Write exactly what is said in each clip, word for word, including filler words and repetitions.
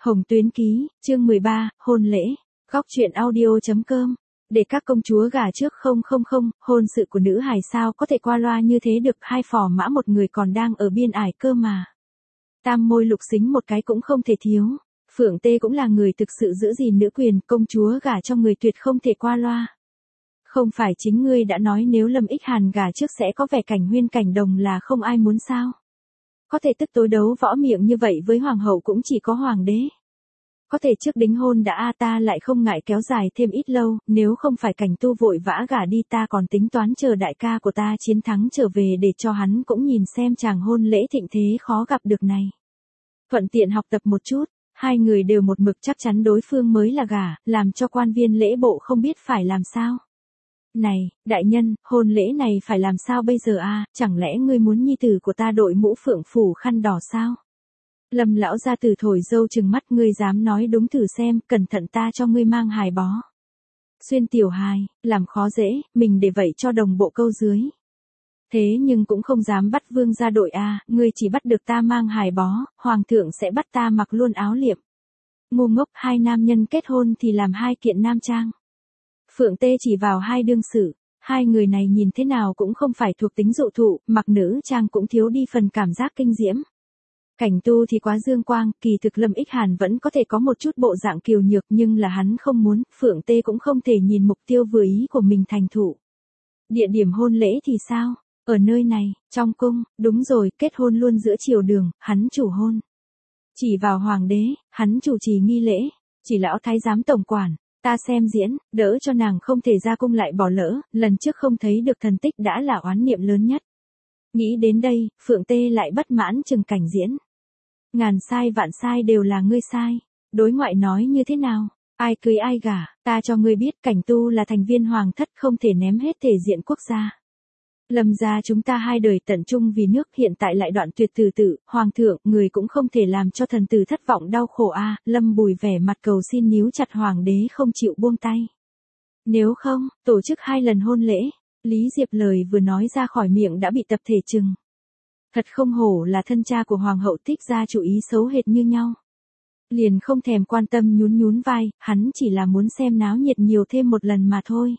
Hồng Tuyến Ký, chương mười ba, hôn lễ. Góc truyện audio chấm com. Để các công chúa gả trước không không không, hôn sự của nữ hài sao có thể qua loa như thế được, hai phò mã một người còn đang ở biên ải cơ mà. Tam môi lục xính một cái cũng không thể thiếu. Phượng Tê cũng là người thực sự giữ gìn nữ quyền, công chúa gả cho người tuyệt không thể qua loa. Không phải chính ngươi đã nói nếu Lâm Ích Hàn gả trước sẽ có vẻ cảnh huyên cảnh đồng là không ai muốn sao? Có thể tức tối đấu võ miệng như vậy với hoàng hậu cũng chỉ có hoàng đế. Có thể trước đính hôn đã a ta lại không ngại kéo dài thêm ít lâu, nếu không phải Cảnh Tu vội vã gả đi ta còn tính toán chờ đại ca của ta chiến thắng trở về để cho hắn cũng nhìn xem chàng hôn lễ thịnh thế khó gặp được này. Thuận tiện học tập một chút, hai người đều một mực chắc chắn đối phương mới là gả, làm cho quan viên lễ bộ không biết phải làm sao. Này, đại nhân, hôn lễ này phải làm sao bây giờ a? Chẳng lẽ ngươi muốn nhi tử của ta đội mũ phượng phủ khăn đỏ sao? Lâm lão gia tử thổi dâu trừng mắt, ngươi dám nói đúng thử xem, cẩn thận ta cho ngươi mang hài bó. Xuyên tiểu hài, làm khó dễ, mình để vậy cho đồng bộ câu dưới. Thế nhưng cũng không dám bắt vương gia đội a, ngươi chỉ bắt được ta mang hài bó, hoàng thượng sẽ bắt ta mặc luôn áo liệm. Ngu ngốc, hai nam nhân kết hôn thì làm hai kiện nam trang. Phượng Tê chỉ vào hai đương sự, hai người này nhìn thế nào cũng không phải thuộc tính dụ thụ, mặc nữ trang cũng thiếu đi phần cảm giác kinh diễm. Cảnh Tu thì quá dương quang, kỳ thực Lâm Ích Hàn vẫn có thể có một chút bộ dạng kiều nhược nhưng là hắn không muốn, Phượng Tê cũng không thể nhìn mục tiêu vừa ý của mình thành thụ. Địa điểm hôn lễ thì sao? Ở nơi này, trong cung, đúng rồi, kết hôn luôn giữa triều đường, hắn chủ hôn. Chỉ vào hoàng đế, hắn chủ trì nghi lễ, chỉ lão thái giám tổng quản. Ta xem diễn, đỡ cho nàng không thể ra cung lại bỏ lỡ, lần trước không thấy được thần tích đã là oán niệm lớn nhất. Nghĩ đến đây, Phượng Tê lại bất mãn chừng Cảnh diễn. Ngàn sai vạn sai đều là ngươi sai. Đối ngoại nói như thế nào? Ai cưới ai gả, ta cho ngươi biết Cảnh Tu là thành viên hoàng thất không thể ném hết thể diện quốc gia. Lâm gia chúng ta hai đời tận trung vì nước hiện tại lại đoạn tuyệt từ tử, hoàng thượng, người cũng không thể làm cho thần tử thất vọng đau khổ a. Lâm Bùi vẻ mặt cầu xin níu chặt hoàng đế không chịu buông tay. Nếu không, tổ chức hai lần hôn lễ, Lý Diệp lời vừa nói ra khỏi miệng đã bị tập thể trừng. Thật không hổ là thân cha của hoàng hậu, Thích gia chủ ý xấu hệt như nhau. Liền không thèm quan tâm nhún nhún vai, hắn chỉ là muốn xem náo nhiệt nhiều thêm một lần mà thôi.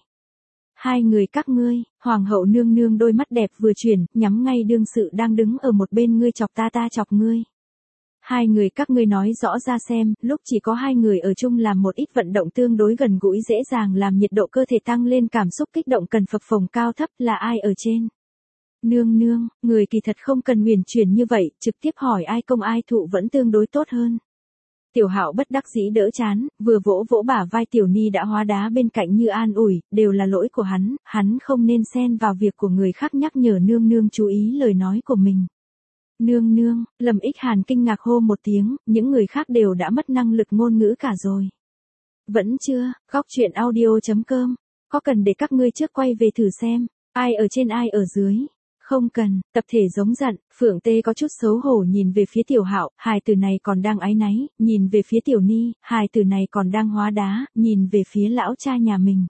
Hai người các ngươi, hoàng hậu nương nương đôi mắt đẹp vừa chuyển, nhắm ngay đương sự đang đứng ở một bên, ngươi chọc ta ta chọc ngươi. Hai người các ngươi nói rõ ra xem, lúc chỉ có hai người ở chung làm một ít vận động tương đối gần gũi dễ dàng làm nhiệt độ cơ thể tăng lên, cảm xúc kích động cần phập phồng cao thấp là ai ở trên. Nương nương, người kỳ thật không cần huyền chuyển như vậy, trực tiếp hỏi ai công ai thụ vẫn tương đối tốt hơn. Tiểu Hạo bất đắc dĩ đỡ chán, vừa vỗ vỗ bả vai Tiểu Ni đã hóa đá bên cạnh như an ủi, đều là lỗi của hắn, hắn không nên xen vào việc của người khác, nhắc nhở nương nương chú ý lời nói của mình. Nương nương, Lâm Ích Hàn kinh ngạc hô một tiếng, những người khác đều đã mất năng lực ngôn ngữ cả rồi. Vẫn chưa, góc truyện audio chấm com, có cần để các ngươi trước quay về thử xem, ai ở trên ai ở dưới. Không cần, tập thể giống giận, Phượng Tê có chút xấu hổ nhìn về phía Tiểu Hạo, hài từ này còn đang áy náy, nhìn về phía Tiểu Ni, hài từ này còn đang hóa đá, nhìn về phía lão cha nhà mình.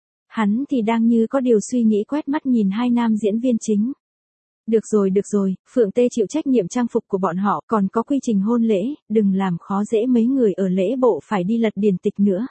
Hắn thì đang như có điều suy nghĩ quét mắt nhìn hai nam diễn viên chính. Được rồi được rồi, Phượng Tê chịu trách nhiệm trang phục của bọn họ, còn có quy trình hôn lễ, đừng làm khó dễ mấy người ở lễ bộ phải đi lật điển tịch nữa.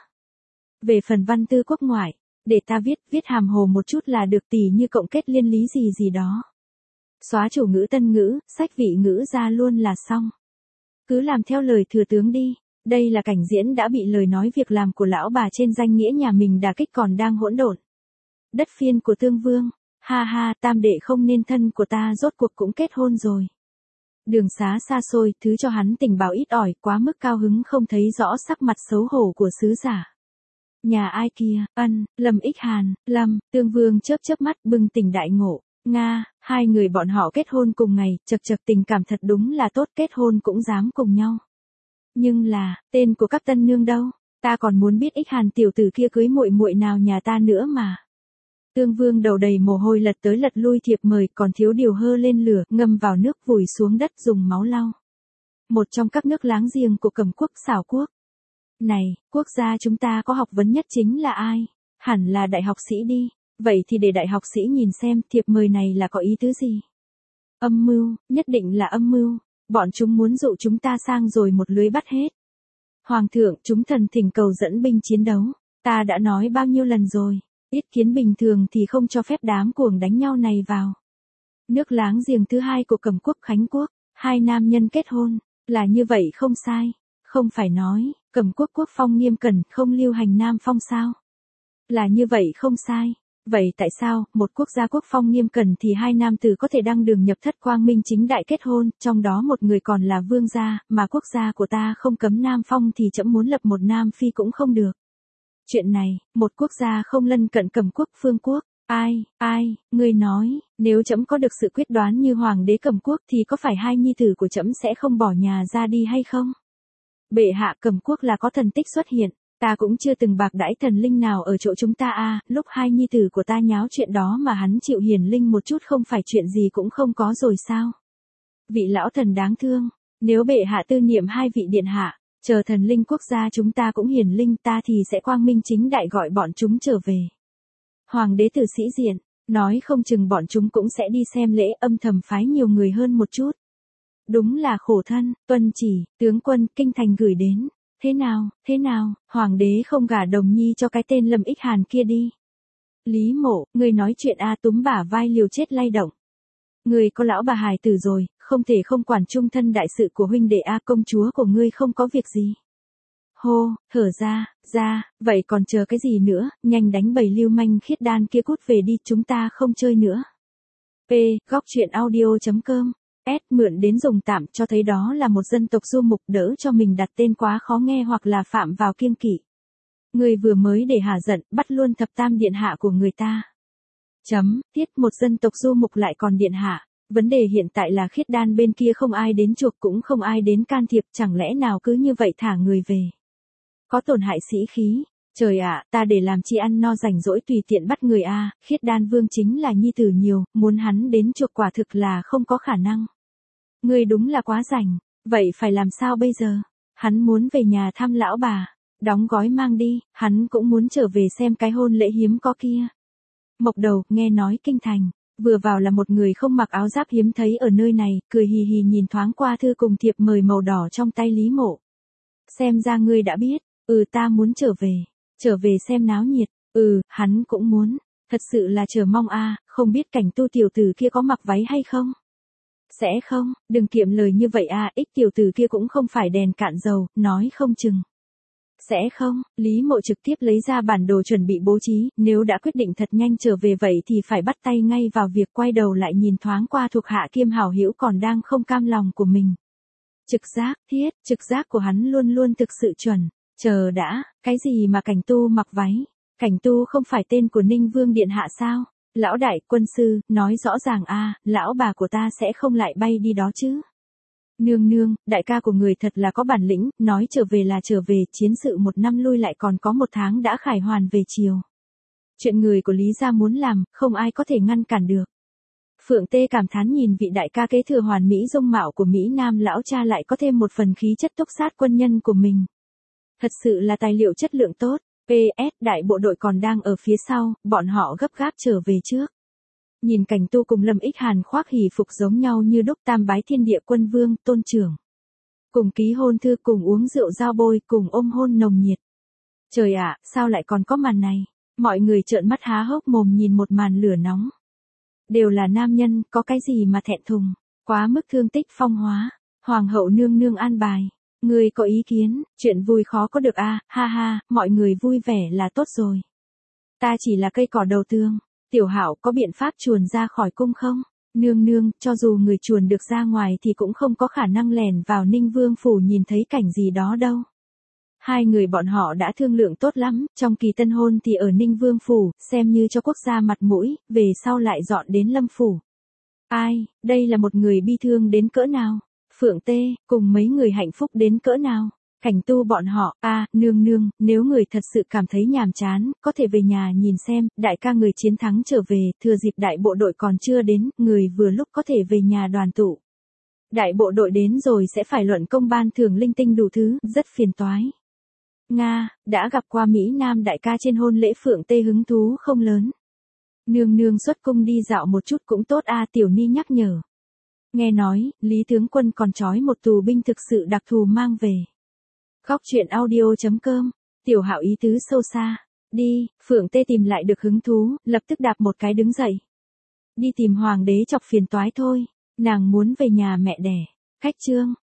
Về phần văn tư quốc ngoại, để ta viết, viết hàm hồ một chút là được, tỉ như cộng kết liên lý gì gì đó. Xóa chủ ngữ tân ngữ, sách vị ngữ ra luôn là xong. Cứ làm theo lời thừa tướng đi, đây là Cảnh diễn đã bị lời nói việc làm của lão bà trên danh nghĩa nhà mình đả kích còn đang hỗn độn. Đất phiên của Tương Vương, ha ha, tam đệ không nên thân của ta rốt cuộc cũng kết hôn rồi. Đường xá xa xôi, thứ cho hắn tình báo ít ỏi, quá mức cao hứng không thấy rõ sắc mặt xấu hổ của sứ giả. Nhà ai kia, ân, Lâm Ích Hàn, Lâm, Tương Vương chớp chớp mắt bừng tỉnh đại ngộ. Nga, hai người bọn họ kết hôn cùng ngày, chật chật tình cảm thật đúng là tốt, kết hôn cũng dám cùng nhau. Nhưng là, tên của các tân nương đâu? Ta còn muốn biết Ích Hàn tiểu tử kia cưới muội muội nào nhà ta nữa mà. Tương Vương đầu đầy mồ hôi lật tới lật lui thiệp mời, còn thiếu điều hơ lên lửa, ngâm vào nước vùi xuống đất dùng máu lau. Một trong các nước láng giềng của Cẩm quốc Xảo quốc. Này, quốc gia chúng ta có học vấn nhất chính là ai? Hẳn là đại học sĩ đi. Vậy thì để đại học sĩ nhìn xem thiệp mời này là có ý tứ gì? Âm mưu, nhất định là âm mưu, bọn chúng muốn dụ chúng ta sang rồi một lưới bắt hết. Hoàng thượng, chúng thần thỉnh cầu dẫn binh chiến đấu. Ta đã nói bao nhiêu lần rồi, yết kiến bình thường thì không cho phép đám cuồng đánh nhau này vào. Nước láng giềng thứ hai của Cẩm quốc Khánh quốc, hai nam nhân kết hôn, là như vậy không sai. Không phải nói, Cẩm quốc quốc phong nghiêm cẩn không lưu hành nam phong sao? Là như vậy không sai. Vậy tại sao, một quốc gia quốc phong nghiêm cẩn thì hai nam tử có thể đăng đường nhập thất quang minh chính đại kết hôn, trong đó một người còn là vương gia, mà quốc gia của ta không cấm nam phong thì trẫm muốn lập một nam phi cũng không được. Chuyện này, một quốc gia không lân cận Cẩm quốc Phương quốc, ai, ai, ngươi nói, nếu trẫm có được sự quyết đoán như hoàng đế Cẩm quốc thì có phải hai nhi tử của trẫm sẽ không bỏ nhà ra đi hay không? Bệ hạ, Cẩm quốc là có thần tích xuất hiện. Ta cũng chưa từng bạc đãi thần linh nào ở chỗ chúng ta a, à, lúc hai nhi tử của ta nháo chuyện đó mà hắn chịu hiền linh một chút không phải chuyện gì cũng không có rồi sao? Vị lão thần đáng thương, nếu bệ hạ tư niệm hai vị điện hạ, chờ thần linh quốc gia chúng ta cũng hiền linh ta thì sẽ quang minh chính đại gọi bọn chúng trở về. Hoàng đế tử sĩ diện, nói không chừng bọn chúng cũng sẽ đi xem lễ âm thầm phái nhiều người hơn một chút. Đúng là khổ thân, tuân chỉ, tướng quân kinh thành gửi đến. Thế nào, thế nào, hoàng đế không gả Đồng Nhi cho cái tên Lâm Ích Hàn kia đi. Lý Mộ, người nói chuyện a túm bả vai liều chết lay động. Người có lão bà hài tử rồi, không thể không quản trung thân đại sự của huynh đệ a, công chúa của ngươi không có việc gì. Hô, thở ra, ra, vậy còn chờ cái gì nữa, nhanh đánh bầy lưu manh khiết đan kia cút về đi, chúng ta không chơi nữa. P, góc truyện audio chấm com. S mượn đến dùng tạm cho thấy đó là một dân tộc du mục, đỡ cho mình đặt tên quá khó nghe hoặc là phạm vào kiêng kỵ. Người vừa mới để hả giận, bắt luôn thập tam điện hạ của người ta. Chấm, tiết một dân tộc du mục lại còn điện hạ. Vấn đề hiện tại là khiết đan bên kia không ai đến chuộc cũng không ai đến can thiệp, chẳng lẽ nào cứ như vậy thả người về. Có tổn hại sĩ khí. Trời ạ, ta để làm chi ăn no rảnh rỗi tùy tiện bắt người a, khiết đan vương chính là nhi tử nhiều, muốn hắn đến chuộc quả thực là không có khả năng. Ngươi đúng là quá rảnh, vậy phải làm sao bây giờ? Hắn muốn về nhà thăm lão bà, đóng gói mang đi, hắn cũng muốn trở về xem cái hôn lễ hiếm có kia. Mộc Đầu, nghe nói kinh thành, vừa vào là một người không mặc áo giáp hiếm thấy ở nơi này, cười hì hì nhìn thoáng qua thư cùng thiệp mời màu đỏ trong tay Lý Mộ. Xem ra ngươi đã biết, ừ ta muốn trở về. Trở về xem náo nhiệt, ừ, hắn cũng muốn, thật sự là chờ mong a, không biết cảnh tu tiểu tử kia có mặc váy hay không? Sẽ không, đừng kiệm lời như vậy a, ích tiểu tử kia cũng không phải đèn cạn dầu, nói không chừng. Sẽ không, Lý Mộ trực tiếp lấy ra bản đồ chuẩn bị bố trí, nếu đã quyết định thật nhanh trở về vậy thì phải bắt tay ngay vào việc quay đầu lại nhìn thoáng qua thuộc hạ kiêm hảo hữu còn đang không cam lòng của mình. Trực giác, thiết, trực giác của hắn luôn luôn thực sự chuẩn. Chờ đã, cái gì mà cảnh tu mặc váy? Cảnh tu không phải tên của Ninh Vương Điện Hạ sao? Lão đại, quân sư, nói rõ ràng a, lão bà của ta sẽ không lại bay đi đó chứ? Nương nương, đại ca của người thật là có bản lĩnh, nói trở về là trở về, chiến sự một năm lui lại còn có một tháng đã khải hoàn về chiều. Chuyện người của Lý gia muốn làm, không ai có thể ngăn cản được. Phượng Tê cảm thán nhìn vị đại ca kế thừa hoàn mỹ dung mạo của Mỹ Nam lão cha lại có thêm một phần khí chất túc sát quân nhân của mình. Thật sự là tài liệu chất lượng tốt. pê ét đại bộ đội còn đang ở phía sau, bọn họ gấp gáp trở về trước. Nhìn cảnh tu cùng Lâm Ích Hàn khoác hỷ phục giống nhau như đúc tam bái thiên địa quân vương, tôn trưởng. Cùng ký hôn thư, cùng uống rượu giao bôi, cùng ôm hôn nồng nhiệt. Trời ạ, sao lại còn có màn này? Mọi người trợn mắt há hốc mồm nhìn một màn lửa nóng. Đều là nam nhân, có cái gì mà thẹn thùng, quá mức thương tích phong hóa. Hoàng hậu nương nương an bài. Người có ý kiến, chuyện vui khó có được a, à, ha ha, mọi người vui vẻ là tốt rồi. Ta chỉ là cây cỏ đầu tường, Tiểu Hạo có biện pháp chuồn ra khỏi cung không? Nương nương, cho dù người chuồn được ra ngoài thì cũng không có khả năng lẻn vào Ninh Vương phủ nhìn thấy cảnh gì đó đâu. Hai người bọn họ đã thương lượng tốt lắm, trong kỳ tân hôn thì ở Ninh Vương phủ, xem như cho quốc gia mặt mũi, về sau lại dọn đến Lâm phủ. Ai, đây là một người bi thương đến cỡ nào? Phượng Tê, cùng mấy người hạnh phúc đến cỡ nào? Cảnh tu bọn họ, a à, nương nương, nếu người thật sự cảm thấy nhàm chán, có thể về nhà nhìn xem, đại ca người chiến thắng trở về, thừa dịp đại bộ đội còn chưa đến, người vừa lúc có thể về nhà đoàn tụ. Đại bộ đội đến rồi sẽ phải luận công ban thưởng linh tinh đủ thứ, rất phiền toái. Nga, đã gặp qua Mỹ Nam đại ca trên hôn lễ. Phượng Tê hứng thú không lớn. Nương nương xuất cung đi dạo một chút cũng tốt a, Tiểu Ni nhắc nhở. Nghe nói, Lý tướng quân còn trói một tù binh thực sự đặc thù mang về. Góc chuyện audio.com. Tiểu Hạo ý tứ sâu xa. Đi, Phượng Tê tìm lại được hứng thú, lập tức đạp một cái đứng dậy. Đi tìm hoàng đế chọc phiền toái thôi, nàng muốn về nhà mẹ đẻ. Khách chương.